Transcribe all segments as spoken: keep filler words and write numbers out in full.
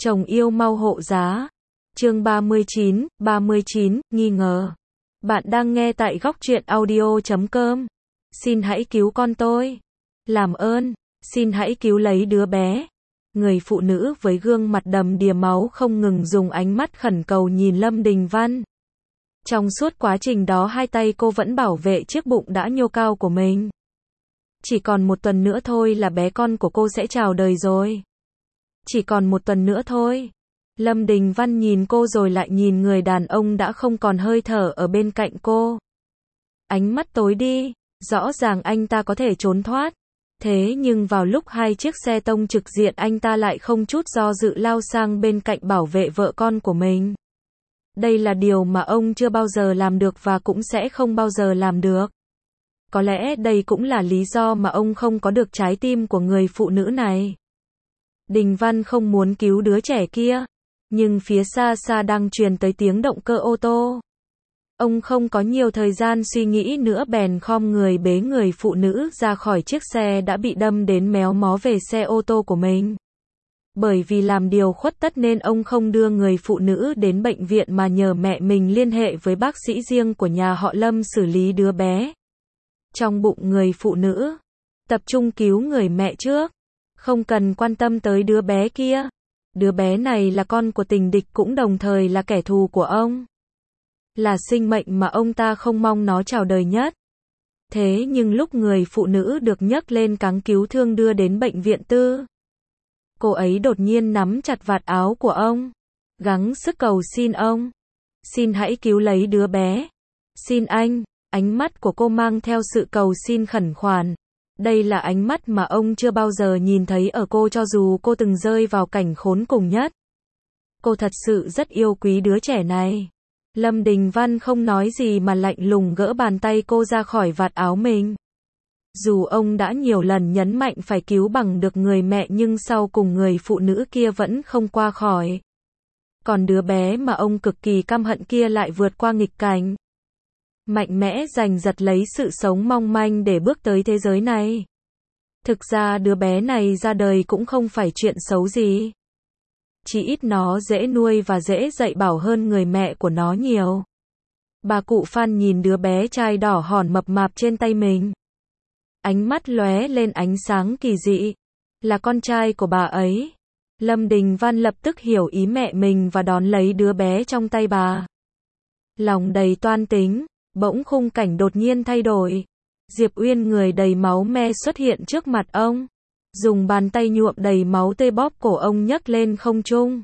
Chồng yêu mau hộ giá. Chương ba mươi chín, ba mươi chín, nghi ngờ. Bạn đang nghe tại góc truyện audio chấm com. Xin hãy cứu con tôi. Làm ơn, xin hãy cứu lấy đứa bé. Người phụ nữ với gương mặt đầm đìa máu không ngừng dùng ánh mắt khẩn cầu nhìn Lâm Đình Văn. Trong suốt quá trình đó hai tay cô vẫn bảo vệ chiếc bụng đã nhô cao của mình. Chỉ còn một tuần nữa thôi là bé con của cô sẽ chào đời rồi. Chỉ còn một tuần nữa thôi. Lâm Đình Văn nhìn cô rồi lại nhìn người đàn ông đã không còn hơi thở ở bên cạnh cô. Ánh mắt tối đi, rõ ràng anh ta có thể trốn thoát. Thế nhưng vào lúc hai chiếc xe tông trực diện anh ta lại không chút do dự lao sang bên cạnh bảo vệ vợ con của mình. Đây là điều mà ông chưa bao giờ làm được và cũng sẽ không bao giờ làm được. Có lẽ đây cũng là lý do mà ông không có được trái tim của người phụ nữ này. Đình Văn không muốn cứu đứa trẻ kia, nhưng phía xa xa đang truyền tới tiếng động cơ ô tô. Ông không có nhiều thời gian suy nghĩ nữa bèn khom người bế người phụ nữ ra khỏi chiếc xe đã bị đâm đến méo mó về xe ô tô của mình. Bởi vì làm điều khuất tất nên ông không đưa người phụ nữ đến bệnh viện mà nhờ mẹ mình liên hệ với bác sĩ riêng của nhà họ Lâm xử lý đứa bé trong bụng người phụ nữ. Tập trung cứu người mẹ trước, không cần quan tâm tới đứa bé kia. Đứa bé này là con của tình địch cũng đồng thời là kẻ thù của ông. Là sinh mệnh mà ông ta không mong nó chào đời nhất. Thế nhưng lúc người phụ nữ được nhấc lên cáng cứu thương đưa đến bệnh viện tư, cô ấy đột nhiên nắm chặt vạt áo của ông, gắng sức cầu xin ông. Xin hãy cứu lấy đứa bé. Xin anh. Ánh mắt của cô mang theo sự cầu xin khẩn khoản. Đây là ánh mắt mà ông chưa bao giờ nhìn thấy ở cô cho dù cô từng rơi vào cảnh khốn cùng nhất. Cô thật sự rất yêu quý đứa trẻ này. Lâm Đình Văn không nói gì mà lạnh lùng gỡ bàn tay cô ra khỏi vạt áo mình. Dù ông đã nhiều lần nhấn mạnh phải cứu bằng được người mẹ nhưng sau cùng người phụ nữ kia vẫn không qua khỏi. Còn đứa bé mà ông cực kỳ căm hận kia lại vượt qua nghịch cảnh. Mạnh mẽ giành giật lấy sự sống mong manh để bước tới thế giới này. Thực ra đứa bé này ra đời cũng không phải chuyện xấu gì. Chỉ ít nó dễ nuôi và dễ dạy bảo hơn người mẹ của nó nhiều. Bà cụ Phan nhìn đứa bé trai đỏ hòn mập mạp trên tay mình. Ánh mắt lóe lên ánh sáng kỳ dị. Là con trai của bà ấy. Lâm Đình Văn lập tức hiểu ý mẹ mình và đón lấy đứa bé trong tay bà. Lòng đầy toan tính. Bỗng khung cảnh đột nhiên thay đổi. Diệp Uyên người đầy máu me xuất hiện trước mặt ông. Dùng bàn tay nhuộm đầy máu tê bóp cổ ông nhấc lên không trung.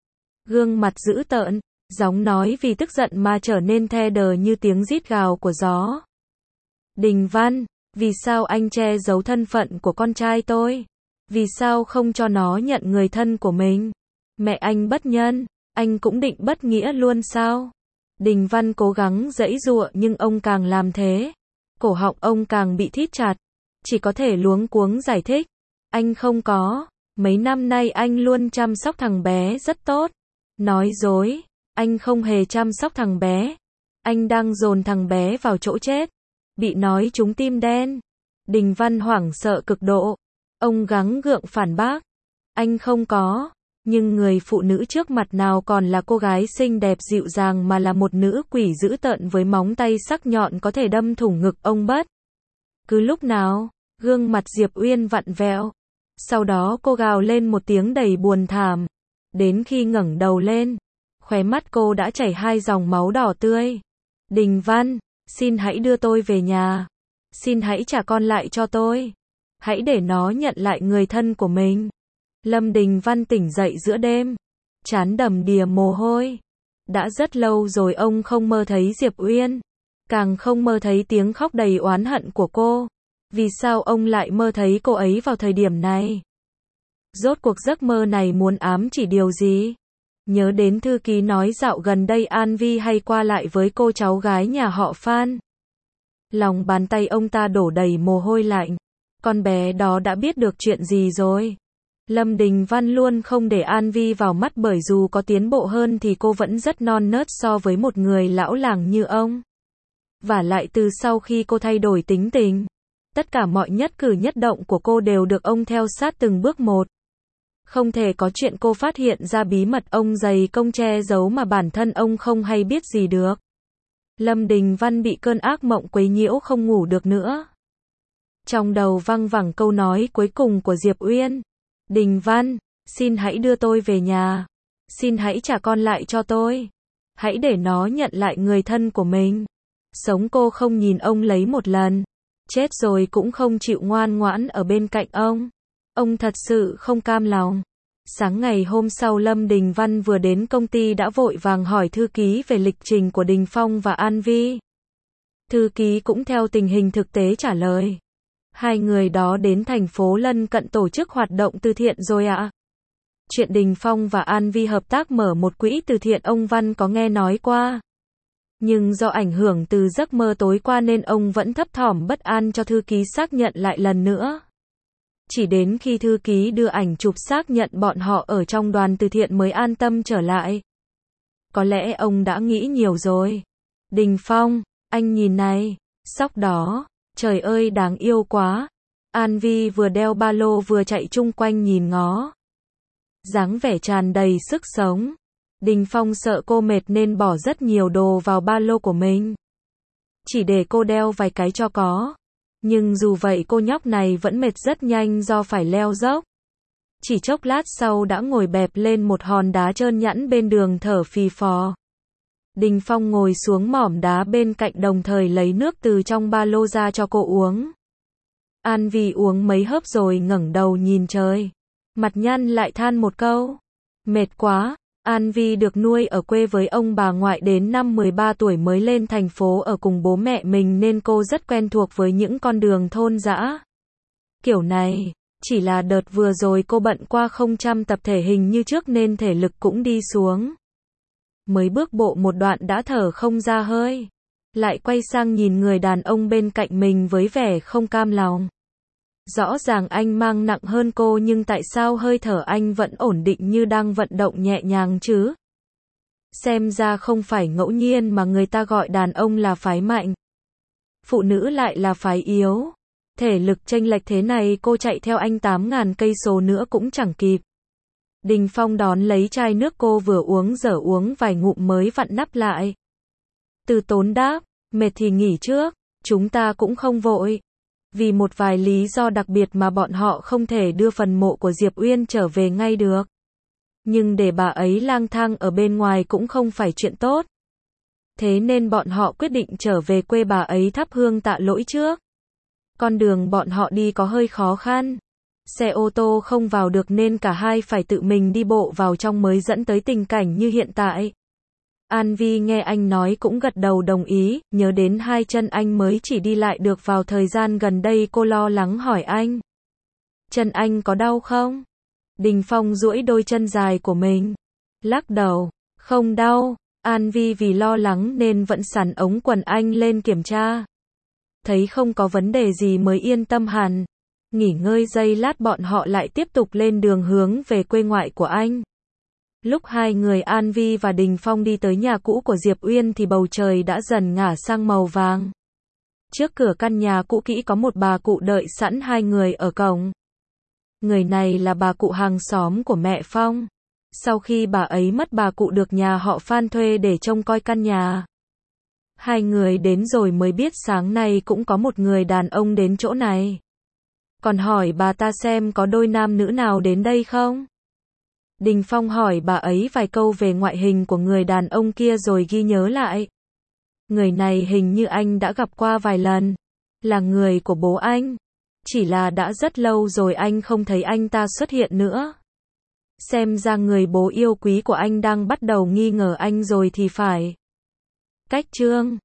Gương mặt dữ tợn, giọng nói vì tức giận mà trở nên the đờ như tiếng rít gào của gió. Đình Văn, vì sao anh che giấu thân phận của con trai tôi? Vì sao không cho nó nhận người thân của mình? Mẹ anh bất nhân, anh cũng định bất nghĩa luôn sao? Đình Văn cố gắng giãy giụa nhưng ông càng làm thế, cổ họng ông càng bị thít chặt, chỉ có thể luống cuống giải thích. Anh không có, mấy năm nay anh luôn chăm sóc thằng bé rất tốt. Nói dối, anh không hề chăm sóc thằng bé. Anh đang dồn thằng bé vào chỗ chết. Bị nói trúng tim đen. Đình Văn hoảng sợ cực độ. Ông gắng gượng phản bác. Anh không có. Nhưng người phụ nữ trước mặt nào còn là cô gái xinh đẹp dịu dàng mà là một nữ quỷ dữ tợn với móng tay sắc nhọn có thể đâm thủng ngực ông bất cứ lúc nào. Gương mặt Diệp Uyên vặn vẹo. Sau đó cô gào lên một tiếng đầy buồn thảm. Đến khi ngẩng đầu lên, khóe mắt cô đã chảy hai dòng máu đỏ tươi. Đình Văn, xin hãy đưa tôi về nhà. Xin hãy trả con lại cho tôi. Hãy để nó nhận lại người thân của mình. Lâm Đình Văn tỉnh dậy giữa đêm, trán đầm đìa mồ hôi. Đã rất lâu rồi ông không mơ thấy Diệp Uyên, càng không mơ thấy tiếng khóc đầy oán hận của cô. Vì sao ông lại mơ thấy cô ấy vào thời điểm này? Rốt cuộc giấc mơ này muốn ám chỉ điều gì? Nhớ đến thư ký nói dạo gần đây An Vi hay qua lại với cô cháu gái nhà họ Phan. Lòng bàn tay ông ta đổ đầy mồ hôi lạnh. Con bé đó đã biết được chuyện gì rồi? Lâm Đình Văn luôn không để An Vi vào mắt bởi dù có tiến bộ hơn thì cô vẫn rất non nớt so với một người lão làng như ông. Vả lại từ sau khi cô thay đổi tính tình, tất cả mọi nhất cử nhất động của cô đều được ông theo sát từng bước một. Không thể có chuyện cô phát hiện ra bí mật ông dày công che giấu mà bản thân ông không hay biết gì được. Lâm Đình Văn bị cơn ác mộng quấy nhiễu không ngủ được nữa. Trong đầu văng vẳng câu nói cuối cùng của Diệp Uyên. Đình Văn, xin hãy đưa tôi về nhà. Xin hãy trả con lại cho tôi. Hãy để nó nhận lại người thân của mình. Sống cô không nhìn ông lấy một lần. Chết rồi cũng không chịu ngoan ngoãn ở bên cạnh ông. Ông thật sự không cam lòng. Sáng ngày hôm sau Lâm Đình Văn vừa đến công ty đã vội vàng hỏi thư ký về lịch trình của Đình Phong và An Vi. Thư ký cũng theo tình hình thực tế trả lời. Hai người đó đến thành phố lân cận tổ chức hoạt động từ thiện rồi ạ. À? Chuyện Đình Phong và An Vi hợp tác mở một quỹ từ thiện ông Văn có nghe nói qua. Nhưng do ảnh hưởng từ giấc mơ tối qua nên ông vẫn thấp thỏm bất an cho thư ký xác nhận lại lần nữa. Chỉ đến khi thư ký đưa ảnh chụp xác nhận bọn họ ở trong đoàn từ thiện mới an tâm trở lại. Có lẽ ông đã nghĩ nhiều rồi. Đình Phong, anh nhìn này, sóc đó, trời ơi đáng yêu quá. An Vi vừa đeo ba lô vừa chạy chung quanh nhìn ngó. Dáng vẻ tràn đầy sức sống. Đình Phong sợ cô mệt nên bỏ rất nhiều đồ vào ba lô của mình. Chỉ để cô đeo vài cái cho có. Nhưng dù vậy cô nhóc này vẫn mệt rất nhanh do phải leo dốc. Chỉ chốc lát sau đã ngồi bẹp lên một hòn đá trơn nhẵn bên đường thở phì phò. Đình Phong ngồi xuống mỏm đá bên cạnh đồng thời lấy nước từ trong ba lô ra cho cô uống. An Vi uống mấy hớp rồi ngẩng đầu nhìn trời. Mặt nhăn lại than một câu. Mệt quá. An Vi được nuôi ở quê với ông bà ngoại đến năm mười ba tuổi mới lên thành phố ở cùng bố mẹ mình nên cô rất quen thuộc với những con đường thôn dã. Kiểu này, chỉ là đợt vừa rồi cô bận qua không chăm tập thể hình như trước nên thể lực cũng đi xuống. Mới bước bộ một đoạn đã thở không ra hơi. Lại quay sang nhìn người đàn ông bên cạnh mình với vẻ không cam lòng. Rõ ràng anh mang nặng hơn cô nhưng tại sao hơi thở anh vẫn ổn định như đang vận động nhẹ nhàng chứ? Xem ra không phải ngẫu nhiên mà người ta gọi đàn ông là phái mạnh. Phụ nữ lại là phái yếu. Thể lực chênh lệch thế này cô chạy theo anh tám ngàn cây số nữa cũng chẳng kịp. Đình Phong đón lấy chai nước cô vừa uống dở uống vài ngụm mới vặn nắp lại. Từ Tốn đáp, mệt thì nghỉ trước, chúng ta cũng không vội. Vì một vài lý do đặc biệt mà bọn họ không thể đưa phần mộ của Diệp Uyên trở về ngay được. Nhưng để bà ấy lang thang ở bên ngoài cũng không phải chuyện tốt. Thế nên bọn họ quyết định trở về quê bà ấy thắp hương tạ lỗi trước. Con đường bọn họ đi có hơi khó khăn. Xe ô tô không vào được nên cả hai phải tự mình đi bộ vào trong mới dẫn tới tình cảnh như hiện tại. An Vi nghe anh nói cũng gật đầu đồng ý, nhớ đến hai chân anh mới chỉ đi lại được vào thời gian gần đây cô lo lắng hỏi anh. Chân anh có đau không? Đình Phong duỗi đôi chân dài của mình. Lắc đầu, không đau. An Vi vì lo lắng nên vẫn xắn ống quần anh lên kiểm tra. Thấy không có vấn đề gì mới yên tâm hẳn. Nghỉ ngơi giây lát bọn họ lại tiếp tục lên đường hướng về quê ngoại của anh. Lúc hai người An Vi và Đình Phong đi tới nhà cũ của Diệp Uyên thì bầu trời đã dần ngả sang màu vàng. Trước cửa căn nhà cũ kỹ có một bà cụ đợi sẵn hai người ở cổng. Người này là bà cụ hàng xóm của mẹ Phong. Sau khi bà ấy mất bà cụ được nhà họ Phan thuê để trông coi căn nhà. Hai người đến rồi mới biết sáng nay cũng có một người đàn ông đến chỗ này. Còn hỏi bà ta xem có đôi nam nữ nào đến đây không? Đình Phong hỏi bà ấy vài câu về ngoại hình của người đàn ông kia rồi ghi nhớ lại. Người này hình như anh đã gặp qua vài lần. Là người của bố anh. Chỉ là đã rất lâu rồi anh không thấy anh ta xuất hiện nữa. Xem ra người bố yêu quý của anh đang bắt đầu nghi ngờ anh rồi thì phải. Cách chương